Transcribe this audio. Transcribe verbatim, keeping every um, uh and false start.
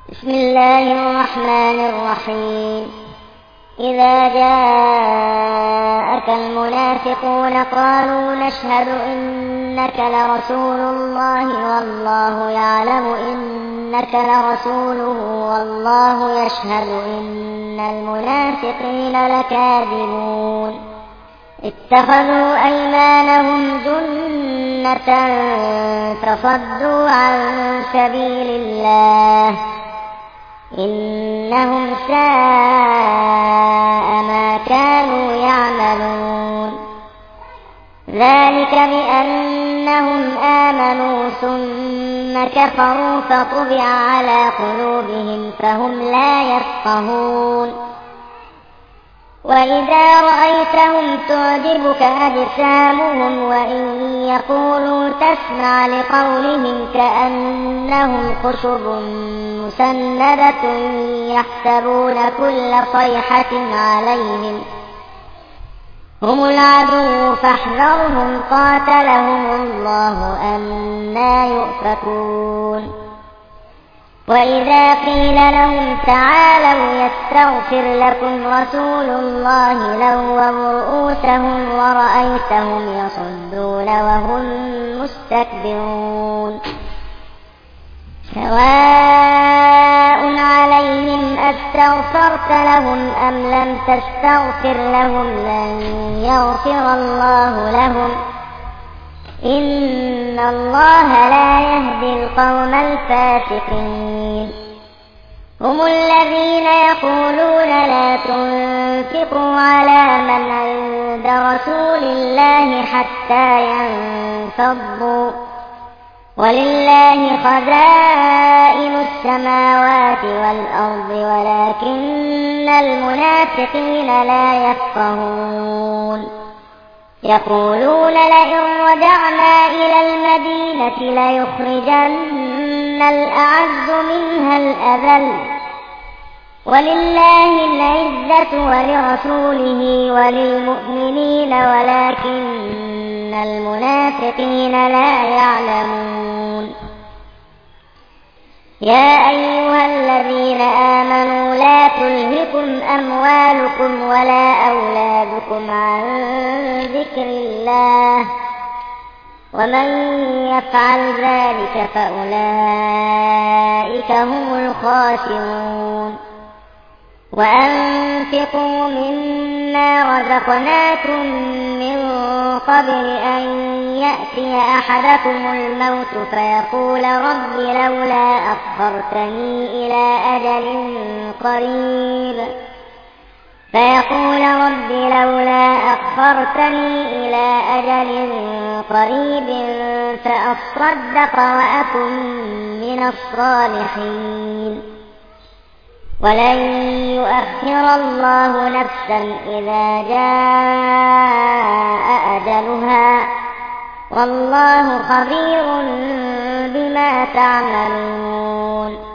بسم الله الرحمن الرحيم. إذا جاءك المنافقون قالوا نشهد إنك لرسول الله والله يعلم إنك لرسوله والله يشهد إن المنافقين لكاذبون. اتخذوا أيمانهم جنة فصدوا عن سبيل الله إنهم ساء ما كانوا يعملون. ذلك بأنهم آمنوا ثم كفروا فطبع على قلوبهم فهم لا يفقهون. وإذا رأيتهم تعجبك أجسامهم وإن يقولوا تسمع لقولهم كأنهم خشب مسندة يحسبون كل صيحة عليهم هم العدو فاحذرهم قاتلهم الله أنى يؤفكون. وإذا قيل لهم تعالوا يستغفر لكم رسول الله لووا رؤوسهم ورأيتهم يصدون وهم مستكبرون. سواء عليهم أستغفرت لهم أم لم تستغفر لهم لن يغفر الله لهم إن الله لا يهدي القوم الفاسقين. هم الذين يقولون لا تنفقوا على من عند رسول الله حتى ينفضوا ولله خزائن السماوات والأرض ولكن المنافقين لا يفقهون. يقولون لئن رجعنا إلى المدينة ليخرجن الأعز منها الأذل ولله العزة ولرسوله وللمؤمنين ولكن المنافقين لا يعلمون. يا أيها الذين آمنوا لا تلهكم أموالكم ولا أولادكم عن ذكر الله ومن يفعل ذلك فأولئك هم الخاسرون. وأنفقوا مما رزقناكم من قبل أن يأتي أحدكم الموت فيقول رب لولا أخرتني إلى أجل قريب فيقول رب لولا أخرتني إلى أجل قريب فأصدق وأكن من الصالحين. ولن يؤخر الله نفسا إذا جاء أجلها والله خبير بما تعملون.